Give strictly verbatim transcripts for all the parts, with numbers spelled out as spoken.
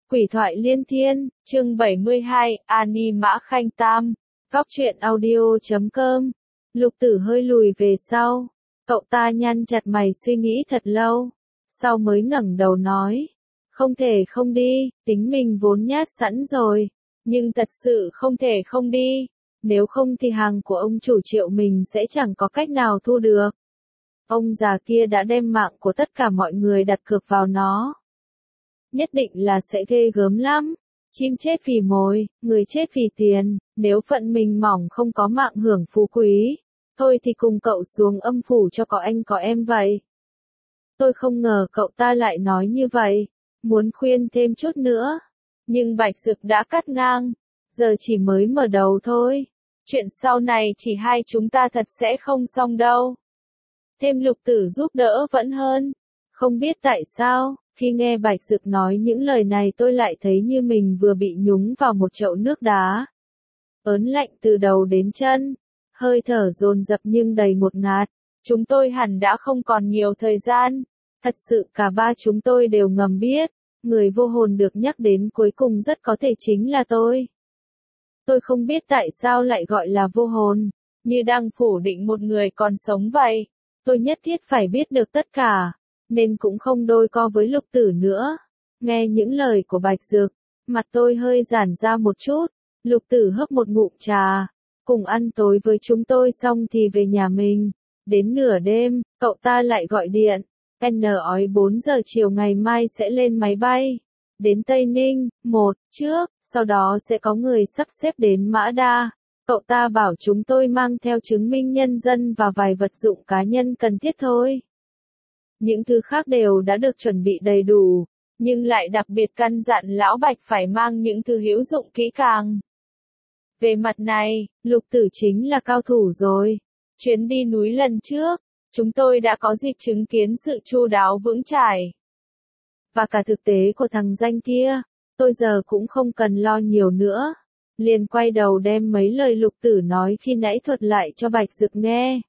Quỷ thoại liên thiên, chương bảy mươi hai, Ani Mã Khanh Tam, góc truyện audio chấm com. Lục Tử hơi lùi về sau, cậu ta nhăn chặt mày suy nghĩ thật lâu, sau mới ngẩng đầu nói, không thể không đi, tính mình vốn nhát sẵn rồi, nhưng thật sự không thể không đi, nếu không thì hàng của ông chủ Triệu mình sẽ chẳng có cách nào thu được. Ông già kia đã đem mạng của tất cả mọi người đặt cược vào nó. Nhất định là sẽ ghê gớm lắm. Chim chết vì mồi, người chết vì tiền, nếu phận mình mỏng không có mạng hưởng phú quý, thôi thì cùng cậu xuống âm phủ cho có anh có em vậy. Tôi không ngờ cậu ta lại nói như vậy, muốn khuyên thêm chút nữa, nhưng Bạch Dực đã cắt ngang, giờ chỉ mới mở đầu thôi, chuyện sau này chỉ hai chúng ta thật sẽ không xong đâu. Thêm Lục Tử giúp đỡ vẫn hơn, không biết tại sao. Khi nghe Bạch Dực nói những lời này tôi lại thấy như mình vừa bị nhúng vào một chậu nước đá. Ớn lạnh từ đầu đến chân, hơi thở dồn dập nhưng đầy ngột ngạt. Chúng tôi hẳn đã không còn nhiều thời gian. Thật sự cả ba chúng tôi đều ngầm biết, người vô hồn được nhắc đến cuối cùng rất có thể chính là tôi. Tôi không biết tại sao lại gọi là vô hồn, như đang phủ định một người còn sống vậy. Tôi nhất thiết phải biết được tất cả, nên cũng không đôi co với Lục Tử nữa. Nghe những lời của Bạch Dực, mặt tôi hơi giãn ra một chút. Lục Tử hớp một ngụm trà, cùng ăn tối với chúng tôi xong thì về nhà mình. Đến nửa đêm, cậu ta lại gọi điện. N ói bốn giờ chiều ngày mai sẽ lên máy bay. Đến Tây Ninh, một, trước, sau đó sẽ có người sắp xếp đến Mã Đa. Cậu ta bảo chúng tôi mang theo chứng minh nhân dân và vài vật dụng cá nhân cần thiết thôi. Những thứ khác đều đã được chuẩn bị đầy đủ, nhưng lại đặc biệt căn dặn Lão Bạch phải mang những thứ hữu dụng kỹ càng. Về mặt này, Lục Tử chính là cao thủ rồi. Chuyến đi núi lần trước, chúng tôi đã có dịp chứng kiến sự chu đáo vững chãi. Và cả thực tế của thằng danh kia, tôi giờ cũng không cần lo nhiều nữa. Liền quay đầu đem mấy lời Lục Tử nói khi nãy thuật lại cho Bạch Dực nghe.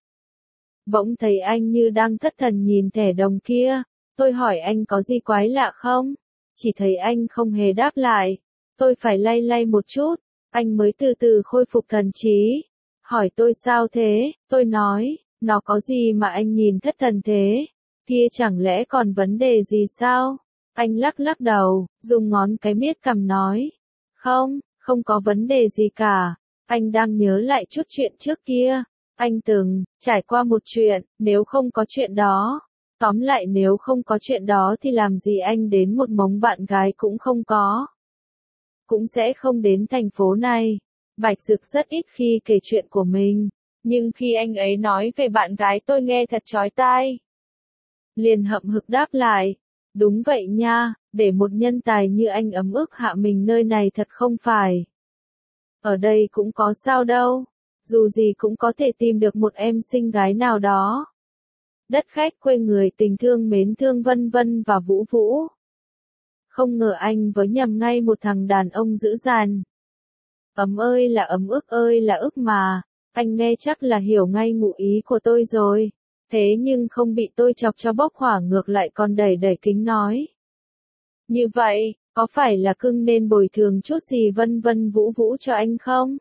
Bỗng thấy anh như đang thất thần nhìn thẻ đồng kia, tôi hỏi anh có gì quái lạ không? Chỉ thấy anh không hề đáp lại, tôi phải lay lay một chút, anh mới từ từ khôi phục thần trí. Hỏi tôi sao thế, tôi nói, nó có gì mà anh nhìn thất thần thế? Kia chẳng lẽ còn vấn đề gì sao? Anh lắc lắc đầu, dùng ngón cái miết cằm nói, không, không có vấn đề gì cả, anh đang nhớ lại chút chuyện trước kia. Anh từng trải qua một chuyện, nếu không có chuyện đó. Tóm lại nếu không có chuyện đó thì làm gì anh đến một mống bạn gái cũng không có. Cũng sẽ không đến thành phố này. Bạch Dực rất ít khi kể chuyện của mình, nhưng khi anh ấy nói về bạn gái tôi nghe thật chói tai. Liền hậm hực đáp lại, đúng vậy nha, để một nhân tài như anh ấm ức hạ mình nơi này thật không phải. Ở đây cũng có sao đâu. Dù gì cũng có thể tìm được một em xinh gái nào đó. Đất khách quê người tình thương mến thương vân vân và vũ vũ. Không ngờ anh với nhầm ngay một thằng đàn ông dữ dằn. Ấm ơi là ấm, ức ơi là ức mà, anh nghe chắc là hiểu ngay ngụ ý của tôi rồi. Thế nhưng không bị tôi chọc cho bốc hỏa, ngược lại còn đẩy đẩy kính nói. Như vậy, có phải là cưng nên bồi thường chút gì vân vân vũ vũ cho anh không?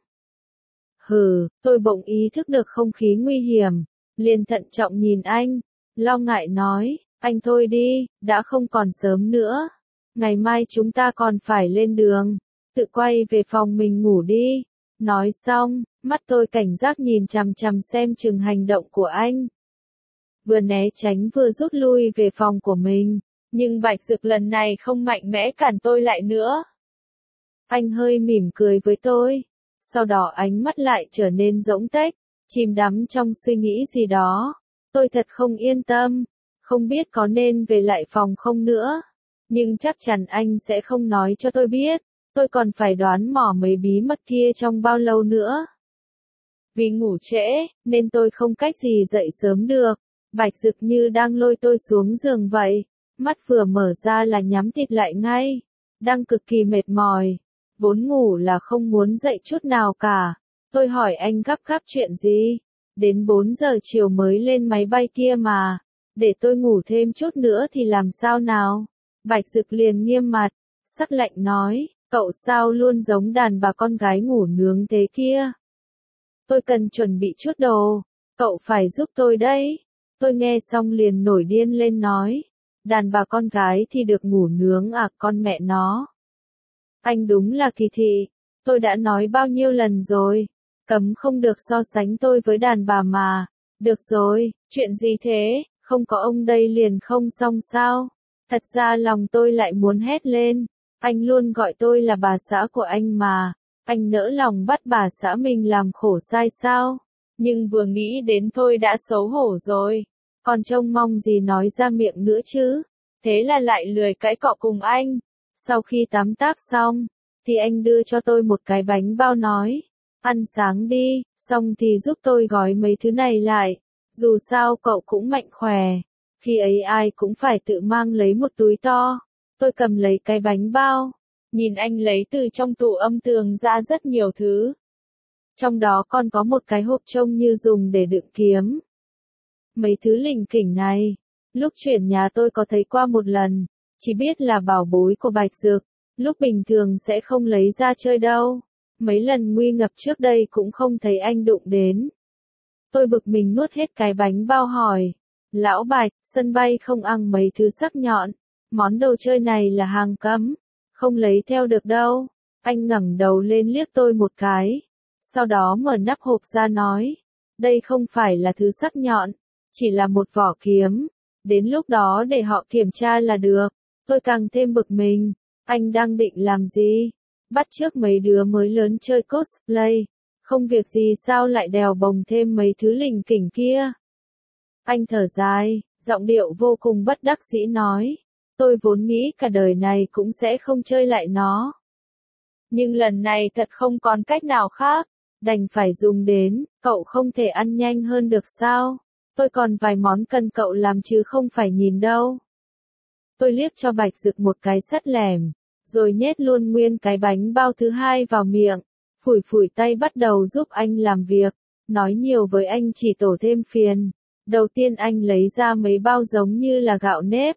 Hừ, tôi bỗng ý thức được không khí nguy hiểm, liền thận trọng nhìn anh, lo ngại nói, anh thôi đi, đã không còn sớm nữa. Ngày mai chúng ta còn phải lên đường, tự quay về phòng mình ngủ đi. Nói xong, mắt tôi cảnh giác nhìn chằm chằm xem chừng hành động của anh. Vừa né tránh vừa rút lui về phòng của mình, nhưng Bạch Dực lần này không mạnh mẽ cản tôi lại nữa. Anh hơi mỉm cười với tôi. Sau đó ánh mắt lại trở nên rỗng tuếch, chìm đắm trong suy nghĩ gì đó. Tôi thật không yên tâm, không biết có nên về lại phòng không nữa. Nhưng chắc chắn anh sẽ không nói cho tôi biết, tôi còn phải đoán mò mấy bí mật kia trong bao lâu nữa. Vì ngủ trễ, nên tôi không cách gì dậy sớm được. Bạch Dực như đang lôi tôi xuống giường vậy, mắt vừa mở ra là nhắm tịt lại ngay, đang cực kỳ mệt mỏi. Vốn ngủ là không muốn dậy chút nào cả. Tôi hỏi anh gấp gáp chuyện gì? Đến bốn giờ chiều mới lên máy bay kia mà. Để tôi ngủ thêm chút nữa thì làm sao nào? Bạch Dực liền nghiêm mặt. sắc lạnh nói, cậu sao luôn giống đàn bà con gái ngủ nướng thế kia. Tôi cần chuẩn bị chút đồ, cậu phải giúp tôi đấy. Tôi nghe xong liền nổi điên lên nói, đàn bà con gái thì được ngủ nướng à, con mẹ nó. Anh đúng là kỳ thị, tôi đã nói bao nhiêu lần rồi, cấm không được so sánh tôi với đàn bà mà. Được rồi, chuyện gì thế, không có ông đây liền không xong sao? Thật ra lòng tôi lại muốn hét lên, anh luôn gọi tôi là bà xã của anh mà, anh nỡ lòng bắt bà xã mình làm khổ sai sao? Nhưng vừa nghĩ đến thôi đã xấu hổ rồi, còn trông mong gì nói ra miệng nữa chứ? Thế là lại lười cãi cọ cùng anh. Sau khi tắm tác xong, thì anh đưa cho tôi một cái bánh bao nói, ăn sáng đi, xong thì giúp tôi gói mấy thứ này lại, dù sao cậu cũng mạnh khỏe, khi ấy ai cũng phải tự mang lấy một túi to. Tôi cầm lấy cái bánh bao, nhìn anh lấy từ trong tủ âm tường ra rất nhiều thứ. Trong đó còn có một cái hộp trông như dùng để đựng kiếm. Mấy thứ lỉnh kỉnh này, lúc chuyển nhà tôi có thấy qua một lần, chỉ biết là bảo bối của Bạch Dược, lúc bình thường sẽ không lấy ra chơi đâu. Mấy lần nguy ngập trước đây cũng không thấy anh đụng đến. Tôi bực mình nuốt hết cái bánh bao hỏi, lão Bạch, sân bay không ăn mấy thứ sắc nhọn, món đồ chơi này là hàng cấm, không lấy theo được đâu. Anh ngẩng đầu lên liếc tôi một cái, sau đó mở nắp hộp ra nói, đây không phải là thứ sắc nhọn, chỉ là một vỏ kiếm, đến lúc đó để họ kiểm tra là được. Tôi càng thêm bực mình, anh đang định làm gì? Bắt chước mấy đứa mới lớn chơi cosplay, không việc gì sao lại đèo bồng thêm mấy thứ lỉnh kỉnh kia? Anh thở dài, giọng điệu vô cùng bất đắc dĩ nói, tôi vốn nghĩ cả đời này cũng sẽ không chơi lại nó. Nhưng lần này thật không còn cách nào khác, đành phải dùng đến, cậu không thể ăn nhanh hơn được sao? Tôi còn vài món cần cậu làm chứ không phải nhìn đâu. Tôi liếc cho Bạch Dực một cái sắt lẻm, rồi nhét luôn nguyên cái bánh bao thứ hai vào miệng, phủi phủi tay bắt đầu giúp anh làm việc, nói nhiều với anh chỉ tổ thêm phiền. Đầu tiên anh lấy ra mấy bao giống như là gạo nếp.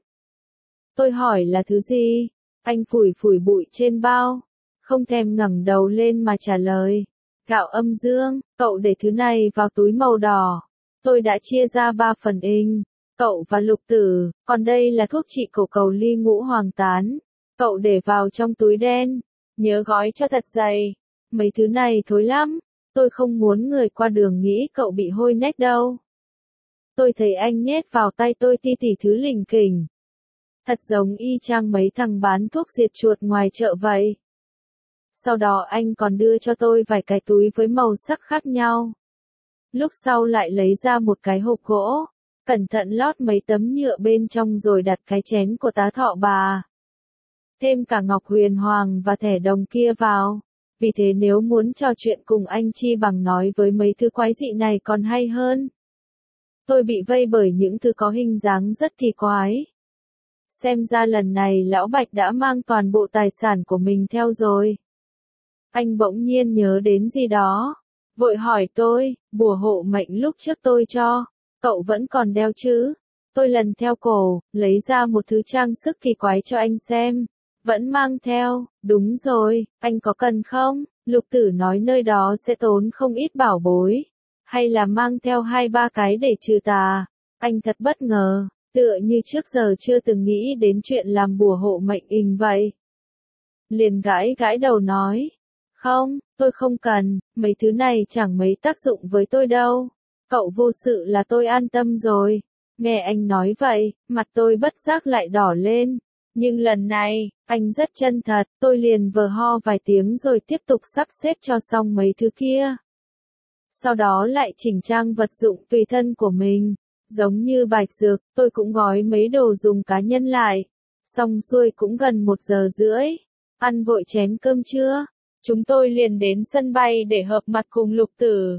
Tôi hỏi là thứ gì? Anh phủi phủi bụi trên bao, không thèm ngẩng đầu lên mà trả lời. Gạo âm dương, cậu để thứ này vào túi màu đỏ. Tôi đã chia ra ba phần in, cậu và Lục Tử, còn đây là thuốc trị cổ cầu ly ngũ hoàng tán. Cậu để vào trong túi đen, nhớ gói cho thật dày. Mấy thứ này thối lắm, tôi không muốn người qua đường nghĩ cậu bị hôi nách đâu. Tôi thấy anh nhét vào tay tôi ti tỉ thứ lỉnh kỉnh. Thật giống y chang mấy thằng bán thuốc diệt chuột ngoài chợ vậy. Sau đó anh còn đưa cho tôi vài cái túi với màu sắc khác nhau. Lúc sau lại lấy ra một cái hộp gỗ, cẩn thận lót mấy tấm nhựa bên trong rồi đặt cái chén của tá thọ bà. Thêm cả ngọc huyền hoàng và thẻ đồng kia vào. Vì thế nếu muốn trò chuyện cùng anh chi bằng nói với mấy thứ quái dị này còn hay hơn. Tôi bị vây bởi những thứ có hình dáng rất kỳ quái. Xem ra lần này lão Bạch đã mang toàn bộ tài sản của mình theo rồi. Anh bỗng nhiên nhớ đến gì đó, vội hỏi tôi, bùa hộ mệnh lúc trước tôi cho, cậu vẫn còn đeo chứ? Tôi lần theo cổ, lấy ra một thứ trang sức kỳ quái cho anh xem. Vẫn mang theo, đúng rồi, anh có cần không? Lục Tử nói nơi đó sẽ tốn không ít bảo bối. Hay là mang theo hai ba cái để trừ tà? Anh thật bất ngờ, tựa như trước giờ chưa từng nghĩ đến chuyện làm bùa hộ mệnh in vậy. Liền gãi gãi đầu nói, không, tôi không cần, mấy thứ này chẳng mấy tác dụng với tôi đâu. Cậu vô sự là tôi an tâm rồi. Nghe anh nói vậy, mặt tôi bất giác lại đỏ lên. Nhưng lần này, anh rất chân thật, tôi liền vờ ho vài tiếng rồi tiếp tục sắp xếp cho xong mấy thứ kia. Sau đó lại chỉnh trang vật dụng tùy thân của mình. Giống như Bạch Dược, tôi cũng gói mấy đồ dùng cá nhân lại. Xong xuôi cũng gần một giờ rưỡi. Ăn vội chén cơm trưa. Chúng tôi liền đến sân bay để hợp mặt cùng Lục Tử.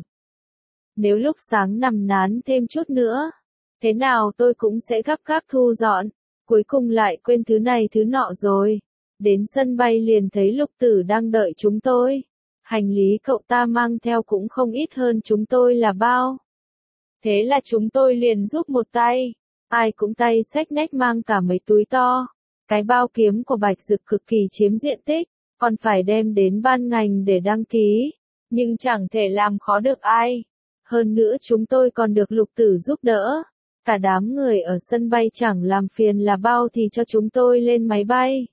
Nếu lúc sáng nằm nán thêm chút nữa, thế nào tôi cũng sẽ gấp gáp thu dọn. Cuối cùng lại quên thứ này thứ nọ rồi. Đến sân bay liền thấy Lục Tử đang đợi chúng tôi. Hành lý cậu ta mang theo cũng không ít hơn chúng tôi là bao. Thế là chúng tôi liền giúp một tay. Ai cũng tay xách nách mang cả mấy túi to. Cái bao kiếm của Bạch Dực cực kỳ chiếm diện tích, còn phải đem đến ban ngành để đăng ký, nhưng chẳng thể làm khó được ai. Hơn nữa chúng tôi còn được Lục Tử giúp đỡ. Cả đám người ở sân bay chẳng làm phiền là bao thì cho chúng tôi lên máy bay.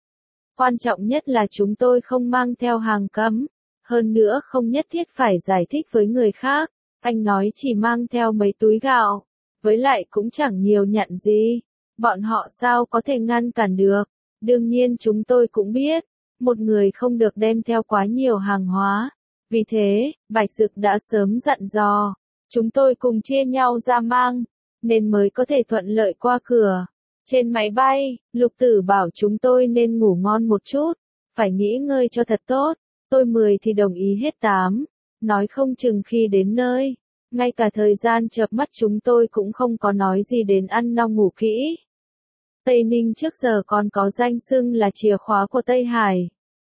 Quan trọng nhất là chúng tôi không mang theo hàng cấm. Hơn nữa không nhất thiết phải giải thích với người khác. Anh nói chỉ mang theo mấy túi gạo. Với lại cũng chẳng nhiều nhận gì. Bọn họ sao có thể ngăn cản được. Đương nhiên chúng tôi cũng biết. Một người không được đem theo quá nhiều hàng hóa. Vì thế, Bạch Dực đã sớm dặn dò. Chúng tôi cùng chia nhau ra mang. Nên mới có thể thuận lợi qua cửa. Trên máy bay, Lục Tử bảo chúng tôi nên ngủ ngon một chút. Phải nghỉ ngơi cho thật tốt. Tôi mười thì đồng ý hết tám. Nói không chừng khi đến nơi. Ngay cả thời gian chợp mắt chúng tôi cũng không có nói gì đến ăn no ngủ kỹ. Tây Ninh trước giờ còn có danh xưng là chìa khóa của Tây Hải.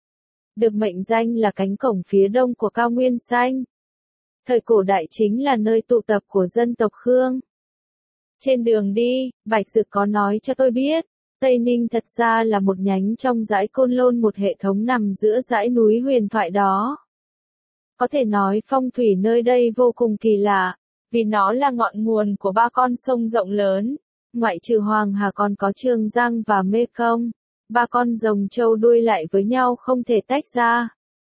Được mệnh danh là cánh cổng phía đông của cao nguyên xanh. Thời cổ đại chính là nơi tụ tập của dân tộc Khương. Trên đường đi, Bạch Dực có nói cho tôi biết, Tây Ninh thật ra là một nhánh trong dãy Côn Lôn, một hệ thống nằm giữa dãy núi huyền thoại đó. Có thể nói phong thủy nơi đây vô cùng kỳ lạ, vì nó là ngọn nguồn của ba con sông rộng lớn, ngoại trừ Hoàng Hà còn có Trường Giang và Mê Công. Ba con rồng trâu đuôi lại với nhau không thể tách ra.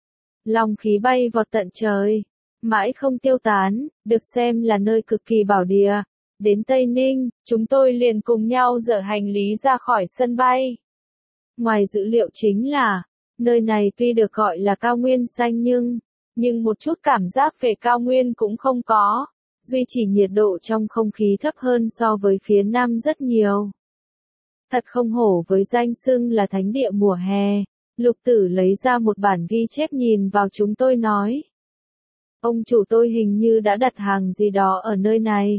Long khí bay vọt tận trời, mãi không tiêu tán, được xem là nơi cực kỳ bảo địa. Đến Tây Ninh, chúng tôi liền cùng nhau dỡ hành lý ra khỏi sân bay. Ngoài dữ liệu chính là, nơi này tuy được gọi là cao nguyên xanh nhưng, nhưng một chút cảm giác về cao nguyên cũng không có, duy trì nhiệt độ trong không khí thấp hơn so với phía Nam rất nhiều. Thật không hổ với danh xưng là thánh địa mùa hè. Lục Tử lấy ra một bản ghi chép nhìn vào chúng tôi nói. Ông chủ tôi hình như đã đặt hàng gì đó ở nơi này.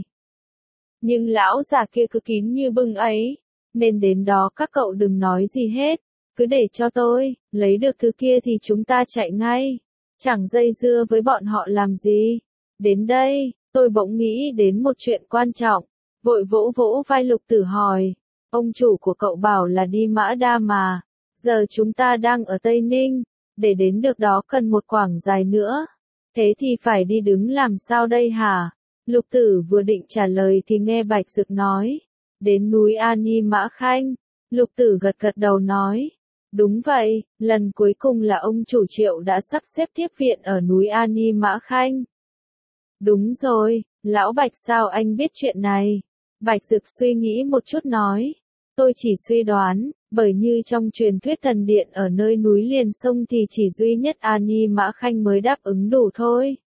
Nhưng lão già kia cứ kín như bưng ấy, nên đến đó các cậu đừng nói gì hết, cứ để cho tôi, lấy được thứ kia thì chúng ta chạy ngay, chẳng dây dưa với bọn họ làm gì. Đến đây, tôi bỗng nghĩ đến một chuyện quan trọng, vội vỗ vỗ vai Lục Tử hỏi, ông chủ của cậu bảo là đi Mã Đa mà, giờ chúng ta đang ở Tây Ninh, để đến được đó cần một quãng dài nữa, thế thì phải đi đứng làm sao đây hả? Lục Tử vừa định trả lời thì nghe Bạch Dực nói, đến núi Ani Mã Khanh. Lục Tử gật gật đầu nói, đúng vậy, lần cuối cùng là ông chủ Triệu đã sắp xếp tiếp viện ở núi Ani Mã Khanh. Đúng rồi, lão Bạch sao anh biết chuyện này? Bạch Dực suy nghĩ một chút nói, tôi chỉ suy đoán, bởi như trong truyền thuyết thần điện ở nơi núi liền sông thì chỉ duy nhất Ani Mã Khanh mới đáp ứng đủ thôi.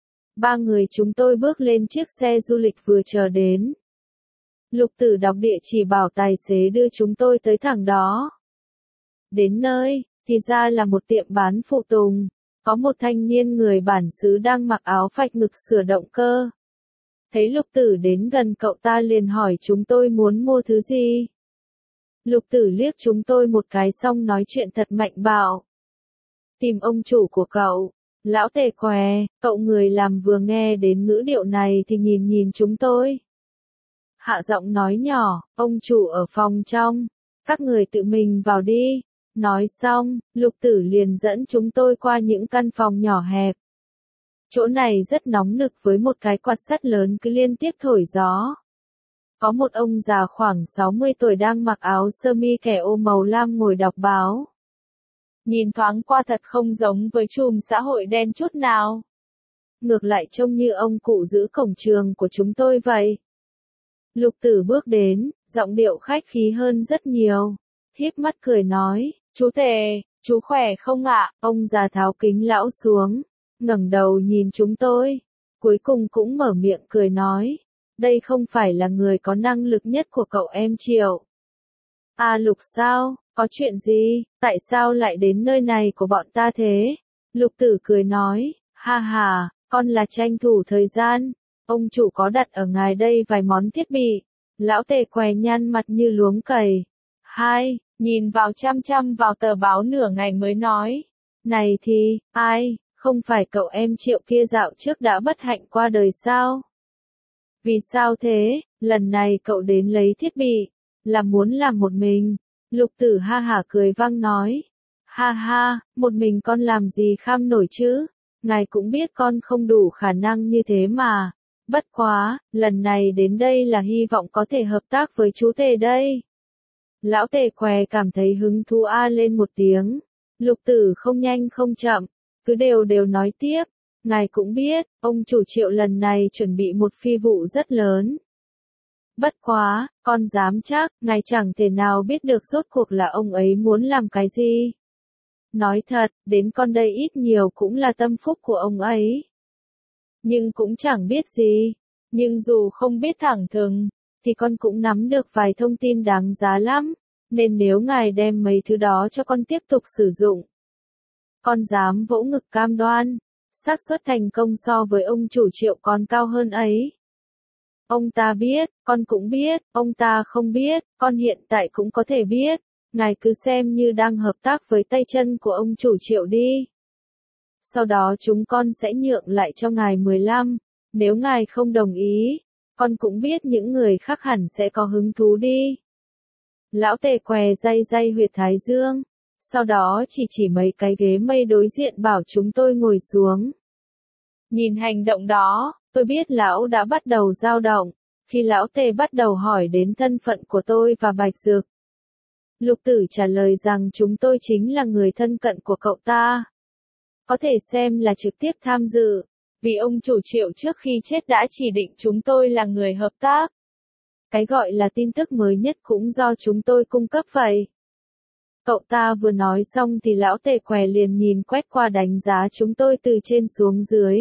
Ba người chúng tôi bước lên chiếc xe du lịch vừa chờ đến. Lục Tử đọc địa chỉ bảo tài xế đưa chúng tôi tới thẳng đó. Đến nơi, thì ra là một tiệm bán phụ tùng. Có một thanh niên người bản xứ đang mặc áo phạch ngực sửa động cơ. Thấy Lục Tử đến gần cậu ta liền hỏi chúng tôi muốn mua thứ gì. Lục Tử liếc chúng tôi một cái xong nói chuyện thật mạnh bạo. Tìm ông chủ của cậu. Lão Tề Què, cậu người làm vừa nghe đến ngữ điệu này thì nhìn nhìn chúng tôi. Hạ giọng nói nhỏ, ông chủ ở phòng trong, các người tự mình vào đi. Nói xong, Lục Tử liền dẫn chúng tôi qua những căn phòng nhỏ hẹp. Chỗ này rất nóng nực với một cái quạt sắt lớn cứ liên tiếp thổi gió. Có một ông già khoảng sáu mươi tuổi đang mặc áo sơ mi kẻ ô màu lam ngồi đọc báo. Nhìn thoáng qua thật không giống với chùm xã hội đen chút nào. Ngược lại trông như ông cụ giữ cổng trường của chúng tôi vậy. Lục Tử bước đến, giọng điệu khách khí hơn rất nhiều. Híp mắt cười nói, chú Tề, chú khỏe không ạ? Ông già tháo kính lão xuống, ngẩng đầu nhìn chúng tôi. Cuối cùng cũng mở miệng cười nói, đây không phải là người có năng lực nhất của cậu em Triệu. À Lục sao? Có chuyện gì, tại sao lại đến nơi này của bọn ta thế? Lục Tử cười nói, ha ha, con là tranh thủ thời gian, ông chủ có đặt ở ngài đây vài món thiết bị. Lão Tề Què nhăn mặt như luống cầy. Hai, nhìn vào chăm chăm vào tờ báo nửa ngày mới nói, này thì, ai, không phải cậu em Triệu kia dạo trước đã bất hạnh qua đời sao? Vì sao thế, lần này cậu đến lấy thiết bị, là muốn làm một mình. Lục Tử ha hả cười vang nói. Ha ha, một mình con làm gì kham nổi chứ, ngài cũng biết con không đủ khả năng như thế mà. Bất quá, lần này đến đây là hy vọng có thể hợp tác với chú Tề đây. Lão Tề què cảm thấy hứng thú a lên một tiếng. Lục Tử không nhanh không chậm, cứ đều đều nói tiếp. Ngài cũng biết, ông chủ Triệu lần này chuẩn bị một phi vụ rất lớn. Bất quá, con dám chắc, ngài chẳng thể nào biết được rốt cuộc là ông ấy muốn làm cái gì. Nói thật, đến con đây ít nhiều cũng là tâm phúc của ông ấy. Nhưng cũng chẳng biết gì. Nhưng dù không biết thẳng thừng, thì con cũng nắm được vài thông tin đáng giá lắm. Nên nếu ngài đem mấy thứ đó cho con tiếp tục sử dụng, con dám vỗ ngực cam đoan, xác suất thành công so với ông chủ Triệu còn cao hơn ấy. Ông ta biết, con cũng biết, ông ta không biết, con hiện tại cũng có thể biết. Ngài cứ xem như đang hợp tác với tay chân của ông chủ Triệu đi. Sau đó chúng con sẽ nhượng lại cho ngài mười lăm, nếu ngài không đồng ý, con cũng biết những người khác hẳn sẽ có hứng thú đi. Lão Tề què day day huyệt thái dương, sau đó chỉ chỉ mấy cái ghế mây đối diện bảo chúng tôi ngồi xuống. Nhìn hành động đó, tôi biết lão đã bắt đầu dao động, khi lão Tề bắt đầu hỏi đến thân phận của tôi và Bạch Dược. Lục Tử trả lời rằng chúng tôi chính là người thân cận của cậu ta. Có thể xem là trực tiếp tham dự, vì ông chủ Triệu trước khi chết đã chỉ định chúng tôi là người hợp tác. Cái gọi là tin tức mới nhất cũng do chúng tôi cung cấp vậy. Cậu ta vừa nói xong thì lão Tề què liền nhìn quét qua đánh giá chúng tôi từ trên xuống dưới.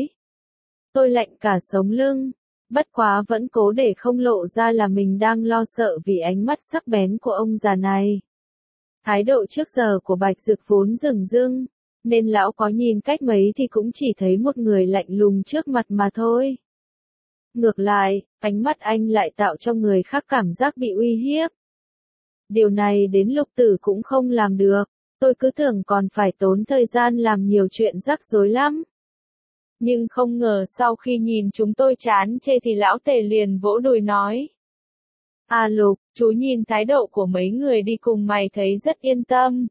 Tôi lạnh cả sống lưng, bất quá vẫn cố để không lộ ra là mình đang lo sợ vì ánh mắt sắc bén của ông già này. Thái độ trước giờ của Bạch Dược vốn rừng rưng, nên lão có nhìn cách mấy thì cũng chỉ thấy một người lạnh lùng trước mặt mà thôi. Ngược lại, ánh mắt anh lại tạo cho người khác cảm giác bị uy hiếp. Điều này đến Lục Tử cũng không làm được, tôi cứ tưởng còn phải tốn thời gian làm nhiều chuyện rắc rối lắm. Nhưng không ngờ sau khi nhìn chúng tôi chán chê thì lão Tề liền vỗ đùi nói. À Lục, chú nhìn thái độ của mấy người đi cùng mày thấy rất yên tâm.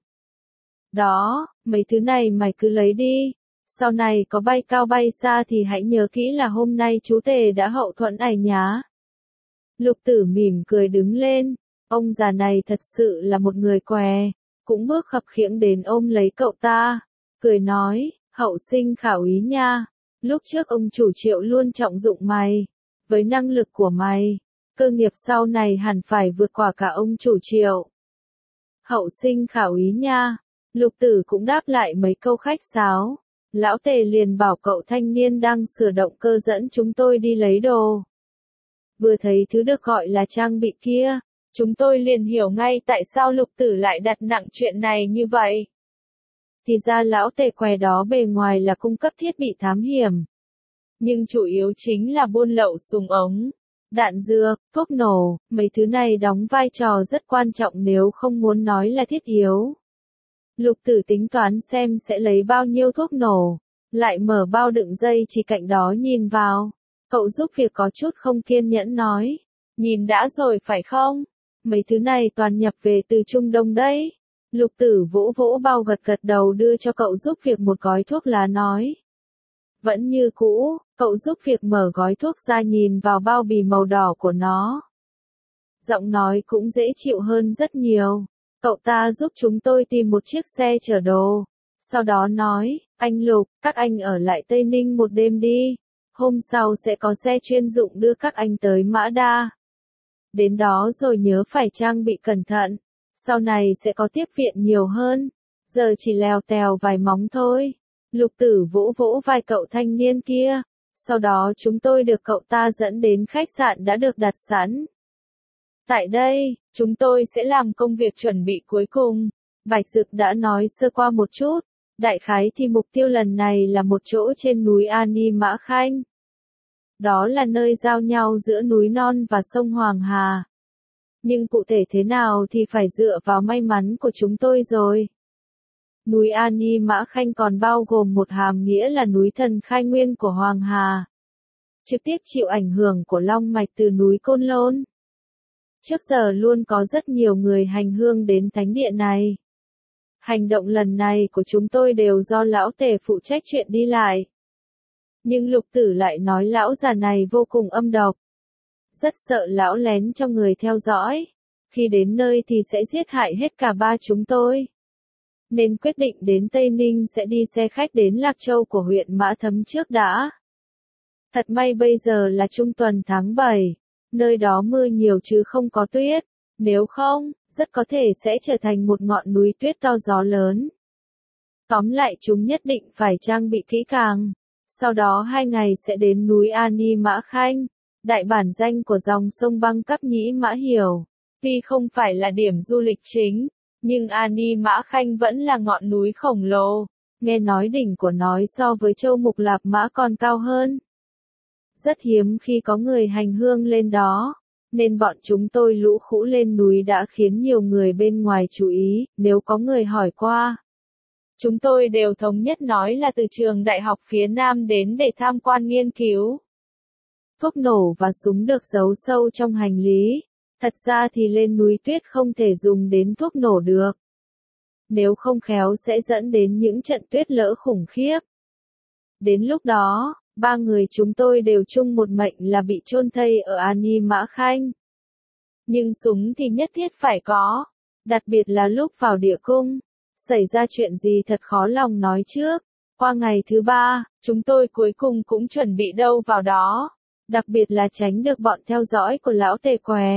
Đó, mấy thứ này mày cứ lấy đi. Sau này có bay cao bay xa thì hãy nhớ kỹ là hôm nay chú Tề đã hậu thuẫn ải nhá. Lục Tử mỉm cười đứng lên, ông già này thật sự là một người què, cũng bước khập khiễng đến ôm lấy cậu ta, cười nói, hậu sinh khảo ý nha, lúc trước ông chủ Triệu luôn trọng dụng mày, với năng lực của mày, cơ nghiệp sau này hẳn phải vượt qua cả ông chủ Triệu. Hậu sinh khảo ý nha, Lục Tử cũng đáp lại mấy câu khách sáo. Lão Tề liền bảo cậu thanh niên đang sửa động cơ dẫn chúng tôi đi lấy đồ. Vừa thấy thứ được gọi là trang bị kia, chúng tôi liền hiểu ngay tại sao Lục Tử lại đặt nặng chuyện này như vậy. Thì ra lão Tề què đó bề ngoài là cung cấp thiết bị thám hiểm, nhưng chủ yếu chính là buôn lậu súng ống, đạn dược, thuốc nổ, mấy thứ này đóng vai trò rất quan trọng nếu không muốn nói là thiết yếu. Lục Tử tính toán xem sẽ lấy bao nhiêu thuốc nổ, lại mở bao đựng dây chỉ cạnh đó nhìn vào. Cậu giúp việc có chút không kiên nhẫn nói, nhìn đã rồi phải không? Mấy thứ này toàn nhập về từ Trung Đông đấy. Lục Tử vỗ vỗ bao gật gật đầu đưa cho cậu giúp việc một gói thuốc lá nói. Vẫn như cũ, cậu giúp việc mở gói thuốc ra nhìn vào bao bì màu đỏ của nó. Giọng nói cũng dễ chịu hơn rất nhiều. Cậu ta giúp chúng tôi tìm một chiếc xe chở đồ. Sau đó nói, anh Lục, các anh ở lại Tây Ninh một đêm đi. Hôm sau sẽ có xe chuyên dụng đưa các anh tới Mã Đa. Đến đó rồi nhớ phải trang bị cẩn thận. Sau này sẽ có tiếp viện nhiều hơn. Giờ chỉ lèo tèo vài móng thôi. Lục Tử vỗ vỗ vai cậu thanh niên kia. Sau đó chúng tôi được cậu ta dẫn đến khách sạn đã được đặt sẵn. Tại đây, chúng tôi sẽ làm công việc chuẩn bị cuối cùng. Bạch Dực đã nói sơ qua một chút. Đại khái thì mục tiêu lần này là một chỗ trên núi Ani Mã Khanh. Đó là nơi giao nhau giữa núi non và sông Hoàng Hà. Nhưng cụ thể thế nào thì phải dựa vào may mắn của chúng tôi rồi. Núi Ani Mã Khanh còn bao gồm một hàm nghĩa là núi thần khai nguyên của Hoàng Hà. Trực tiếp chịu ảnh hưởng của long mạch từ núi Côn Lôn. Trước giờ luôn có rất nhiều người hành hương đến thánh địa này. Hành động lần này của chúng tôi đều do lão tể phụ trách chuyện đi lại. Nhưng Lục Tử lại nói lão già này vô cùng âm độc. Rất sợ lão lén cho người theo dõi. Khi đến nơi thì sẽ giết hại hết cả ba chúng tôi. Nên quyết định đến Tây Ninh sẽ đi xe khách đến Lạc Châu của huyện Mã Thấm trước đã. Thật may bây giờ là trung tuần tháng bảy. Nơi đó mưa nhiều chứ không có tuyết. Nếu không, rất có thể sẽ trở thành một ngọn núi tuyết to gió lớn. Tóm lại chúng nhất định phải trang bị kỹ càng. Sau đó hai ngày sẽ đến núi Ani Mã Khanh, đại bản danh của dòng sông băng cấp Nhĩ Mã Hiểu. Tuy không phải là điểm du lịch chính, nhưng Ani Mã Khanh vẫn là ngọn núi khổng lồ. Nghe nói đỉnh của nó so với Châu Mục Lạp Mã còn cao hơn. Rất hiếm khi có người hành hương lên đó, nên bọn chúng tôi lũ khũ lên núi đã khiến nhiều người bên ngoài chú ý, nếu có người hỏi qua. Chúng tôi đều thống nhất nói là từ trường đại học phía Nam đến để tham quan nghiên cứu. Thuốc nổ và súng được giấu sâu trong hành lý. Thật ra thì lên núi tuyết không thể dùng đến thuốc nổ được. Nếu không khéo sẽ dẫn đến những trận tuyết lỡ khủng khiếp. Đến lúc đó, ba người chúng tôi đều chung một mệnh là bị chôn thây ở Ani Mã Khanh. Nhưng súng thì nhất thiết phải có, đặc biệt là lúc vào địa cung. Xảy ra chuyện gì thật khó lòng nói trước. Qua ngày thứ ba, chúng tôi cuối cùng cũng chuẩn bị đâu vào đó. Đặc biệt là tránh được bọn theo dõi của lão tề què.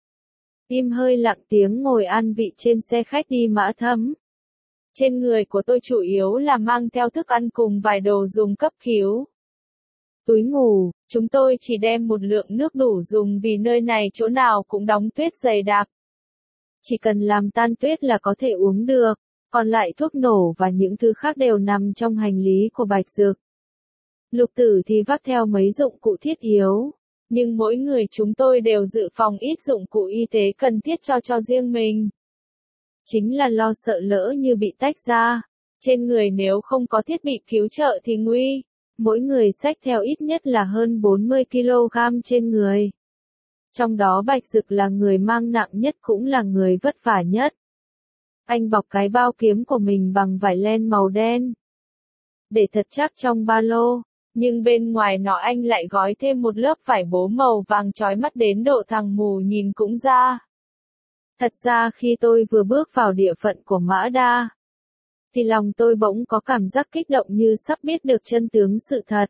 Im hơi lặng tiếng ngồi ăn vị trên xe khách đi Mã Thấm. Trên người của tôi chủ yếu là mang theo thức ăn cùng vài đồ dùng cấp cứu. Túi ngủ, chúng tôi chỉ đem một lượng nước đủ dùng vì nơi này chỗ nào cũng đóng tuyết dày đặc. Chỉ cần làm tan tuyết là có thể uống được, còn lại thuốc nổ và những thứ khác đều nằm trong hành lý của Bạch Dực. Lục Tử thì vác theo mấy dụng cụ thiết yếu, nhưng mỗi người chúng tôi đều dự phòng ít dụng cụ y tế cần thiết cho cho riêng mình. Chính là lo sợ lỡ như bị tách ra, trên người nếu không có thiết bị cứu trợ thì nguy. Mỗi người xách theo ít nhất là hơn bốn mươi ki lô gam trên người. Trong đó Bạch Dực là người mang nặng nhất cũng là người vất vả nhất. Anh bọc cái bao kiếm của mình bằng vải len màu đen, để thật chắc trong ba lô, nhưng bên ngoài nó anh lại gói thêm một lớp vải bố màu vàng chói mắt đến độ thằng mù nhìn cũng ra. Thật ra khi tôi vừa bước vào địa phận của Mã Đa, thì lòng tôi bỗng có cảm giác kích động như sắp biết được chân tướng sự thật.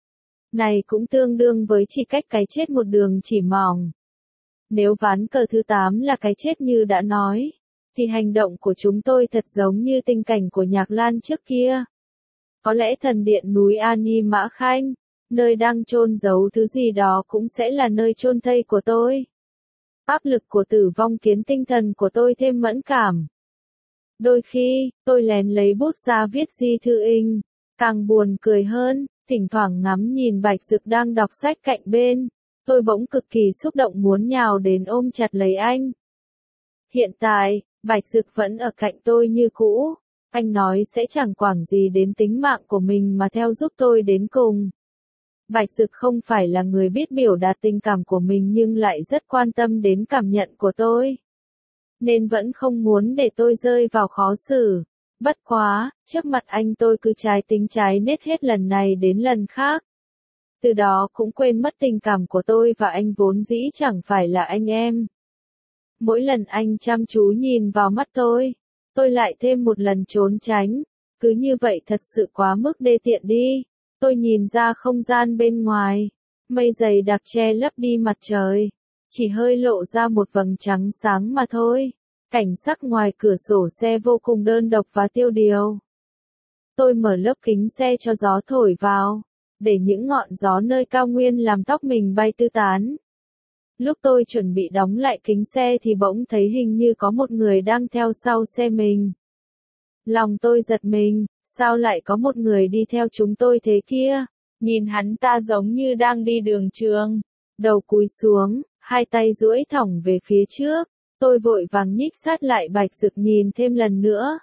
Này cũng tương đương với chỉ cách cái chết một đường chỉ mỏng. Nếu ván cờ thứ tám là cái chết như đã nói, thì hành động của chúng tôi thật giống như tình cảnh của Nhạc Lan trước kia. Có lẽ thần điện núi Ani Mã Khanh, nơi đang chôn giấu thứ gì đó cũng sẽ là nơi chôn thây của tôi. Áp lực của tử vong khiến tinh thần của tôi thêm mẫn cảm. Đôi khi, tôi lén lấy bút ra viết di thư in, càng buồn cười hơn, thỉnh thoảng ngắm nhìn Bạch Dực đang đọc sách cạnh bên, tôi bỗng cực kỳ xúc động muốn nhào đến ôm chặt lấy anh. Hiện tại, Bạch Dực vẫn ở cạnh tôi như cũ, anh nói sẽ chẳng quản gì đến tính mạng của mình mà theo giúp tôi đến cùng. Bạch Dực không phải là người biết biểu đạt tình cảm của mình nhưng lại rất quan tâm đến cảm nhận của tôi. Nên vẫn không muốn để tôi rơi vào khó xử. Bất quá, trước mặt anh tôi cứ trái tính trái nết hết lần này đến lần khác. Từ đó cũng quên mất tình cảm của tôi và anh vốn dĩ chẳng phải là anh em. Mỗi lần anh chăm chú nhìn vào mắt tôi, tôi lại thêm một lần trốn tránh. Cứ như vậy thật sự quá mức đê tiện đi. Tôi nhìn ra không gian bên ngoài. Mây dày đặc che lấp đi mặt trời. Chỉ hơi lộ ra một vầng trắng sáng mà thôi. Cảnh sắc ngoài cửa sổ xe vô cùng đơn độc và tiêu điều. Tôi mở lớp kính xe cho gió thổi vào, để những ngọn gió nơi cao nguyên làm tóc mình bay tứ tán. Lúc tôi chuẩn bị đóng lại kính xe thì bỗng thấy hình như có một người đang theo sau xe mình. Lòng tôi giật mình, sao lại có một người đi theo chúng tôi thế kia? Nhìn hắn ta giống như đang đi đường trường, đầu cúi xuống, hai tay duỗi thõng về phía trước. Tôi vội vàng nhích sát lại Bạch Dực nhìn thêm lần nữa.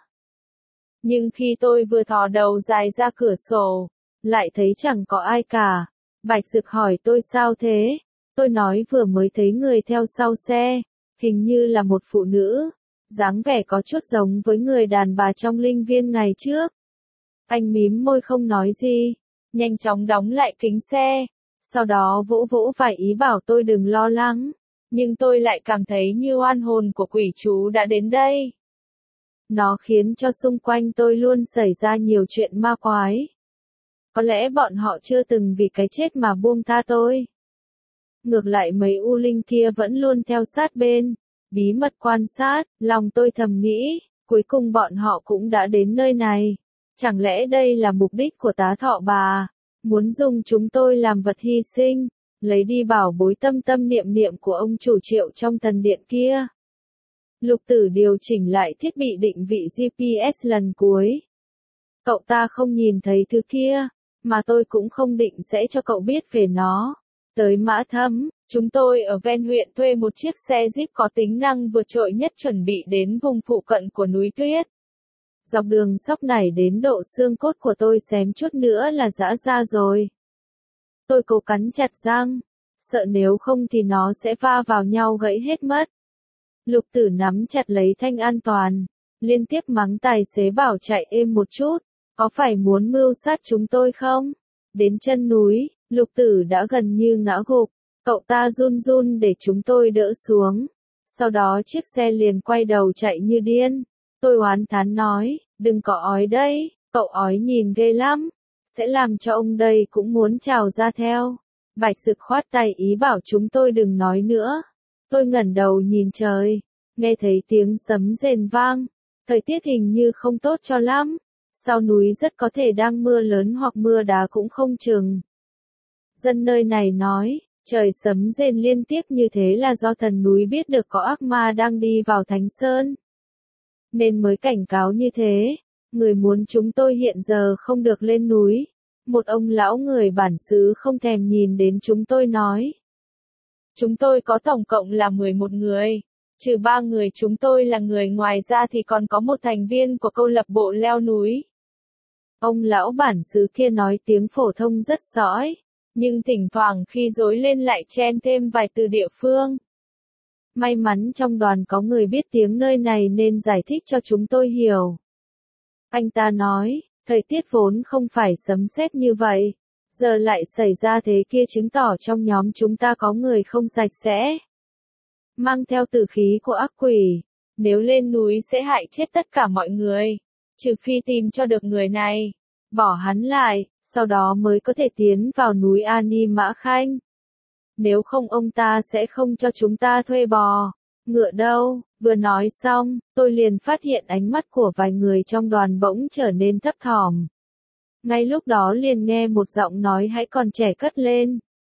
Nhưng khi tôi vừa thò đầu dài ra cửa sổ, lại thấy chẳng có ai cả. Bạch Dực hỏi tôi sao thế? Tôi nói vừa mới thấy người theo sau xe. hình như là một phụ nữ, dáng vẻ có chút giống với người đàn bà trong linh viên ngày trước. Anh mím môi không nói gì, nhanh chóng đóng lại kính xe, sau đó vỗ vỗ vai ý bảo tôi đừng lo lắng, nhưng tôi lại cảm thấy như oan hồn của quỷ chú đã đến đây. Nó khiến cho xung quanh tôi luôn xảy ra nhiều chuyện ma quái. Có lẽ bọn họ chưa từng vì cái chết mà buông tha tôi. Ngược lại mấy u linh kia vẫn luôn theo sát bên, bí mật quan sát, lòng tôi thầm nghĩ, cuối cùng bọn họ cũng đã đến nơi này. Chẳng lẽ đây là mục đích của tá thọ bà, muốn dùng chúng tôi làm vật hy sinh, lấy đi bảo bối tâm tâm niệm niệm của ông chủ Triệu trong thần điện kia. Lục Tử điều chỉnh lại thiết bị định vị giê pê ét lần cuối. Cậu ta không nhìn thấy thứ kia, mà tôi cũng không định sẽ cho cậu biết về nó. Tới Mã Thâm, chúng tôi ở ven huyện thuê một chiếc xe Jeep có tính năng vượt trội nhất chuẩn bị đến vùng phụ cận của núi tuyết. Dọc đường sóc nảy đến độ xương cốt của tôi xém chút nữa là giã ra rồi. Tôi cố cắn chặt răng, sợ nếu không thì nó sẽ va vào nhau gãy hết mất. Lục Tử nắm chặt lấy thanh an toàn, liên tiếp mắng tài xế bảo chạy êm một chút, có phải muốn mưu sát chúng tôi không? Đến chân núi, Lục Tử đã gần như ngã gục, cậu ta run run để chúng tôi đỡ xuống. Sau đó chiếc xe liền quay đầu chạy như điên. Tôi oán thán nói, đừng có ói đây, cậu ói nhìn ghê lắm, sẽ làm cho ông đây cũng muốn trào ra theo. Bạch Dực khoát tay ý bảo chúng tôi đừng nói nữa. Tôi ngẩng đầu nhìn trời, nghe thấy tiếng sấm rền vang, thời tiết hình như không tốt cho lắm, sau núi rất có thể đang mưa lớn hoặc mưa đá cũng không chừng. Dân nơi này nói, trời sấm rền liên tiếp như thế là do thần núi biết được có ác ma đang đi vào Thánh Sơn, nên mới cảnh cáo như thế. Người muốn chúng tôi hiện giờ không được lên núi. Một ông lão người bản xứ không thèm nhìn đến chúng tôi nói. Chúng tôi có tổng cộng là mười một người, trừ ba người chúng tôi là người ngoài ra thì còn có một thành viên của câu lạc bộ leo núi. Ông lão bản xứ kia nói tiếng phổ thông rất sõi, nhưng thỉnh thoảng khi dối lên lại chen thêm vài từ địa phương. May mắn trong đoàn có người biết tiếng nơi này nên giải thích cho chúng tôi hiểu. Anh ta nói, thời tiết vốn không phải sấm sét như vậy, giờ lại xảy ra thế kia chứng tỏ trong nhóm chúng ta có người không sạch sẽ, mang theo tử khí của ác quỷ, nếu lên núi sẽ hại chết tất cả mọi người, trừ phi tìm cho được người này, bỏ hắn lại, sau đó mới có thể tiến vào núi Ani Mã Khanh. Nếu không ông ta sẽ không cho chúng ta thuê bò, ngựa đâu. Vừa nói xong, tôi liền phát hiện ánh mắt của vài người trong đoàn bỗng trở nên thấp thỏm. Ngay lúc đó liền nghe một giọng nói hãy còn trẻ cất lên.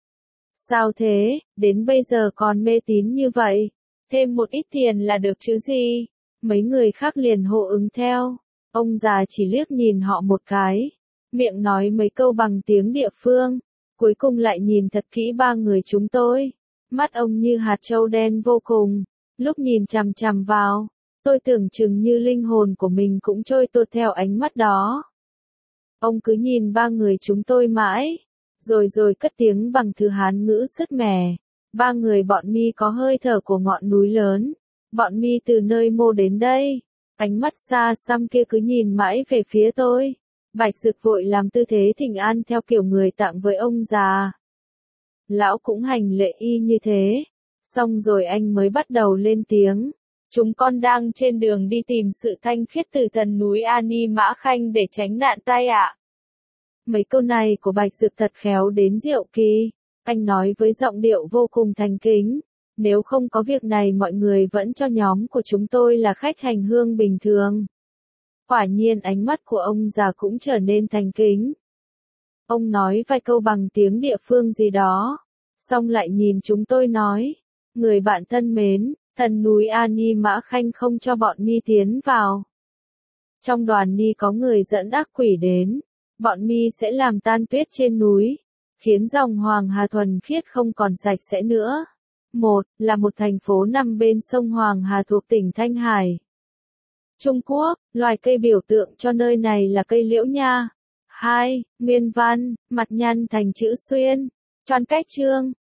Sao thế, đến bây giờ còn mê tín như vậy? Thêm một ít tiền là được chứ gì? Mấy người khác liền hô ứng theo. Ông già chỉ liếc nhìn họ một cái, miệng nói mấy câu bằng tiếng địa phương, cuối cùng lại nhìn thật kỹ ba người chúng tôi. Mắt ông như hạt trâu đen vô cùng. Lúc nhìn chằm chằm vào, tôi tưởng chừng như linh hồn của mình cũng trôi tuột theo ánh mắt đó. Ông cứ nhìn ba người chúng tôi mãi, rồi rồi cất tiếng bằng thứ Hán ngữ sứt mẻ. Ba người bọn mi có hơi thở của ngọn núi lớn. Bọn mi từ nơi mô đến đây. Ánh mắt xa xăm kia cứ nhìn mãi về phía tôi. Bạch Dực vội làm tư thế thỉnh an theo kiểu người tặng với ông già. Lão cũng hành lễ y như thế. Xong rồi anh mới bắt đầu lên tiếng. Chúng con đang trên đường đi tìm sự thanh khiết từ thần núi Ani Mã Khanh để tránh nạn tai ạ. Mấy câu này của Bạch Dực thật khéo đến diệu kỳ. Anh nói với giọng điệu vô cùng thành kính. Nếu không có việc này mọi người vẫn cho nhóm của chúng tôi là khách hành hương bình thường. Quả nhiên ánh mắt của ông già cũng trở nên thành kính. Ông nói vài câu bằng tiếng địa phương gì đó. Xong lại nhìn chúng tôi nói. Người bạn thân mến, thần núi Ani Mã Khanh không cho bọn mi tiến vào. Trong đoàn mi có người dẫn ác quỷ đến. Bọn mi sẽ làm tan tuyết trên núi, khiến dòng Hoàng Hà thuần khiết không còn sạch sẽ nữa. Một, là một thành phố nằm bên sông Hoàng Hà thuộc tỉnh Thanh Hải, Trung Quốc, loài cây biểu tượng cho nơi này là cây liễu nha. Hai, nguyên văn, mặt nhăn thành chữ xuyên. Tròn cách chương,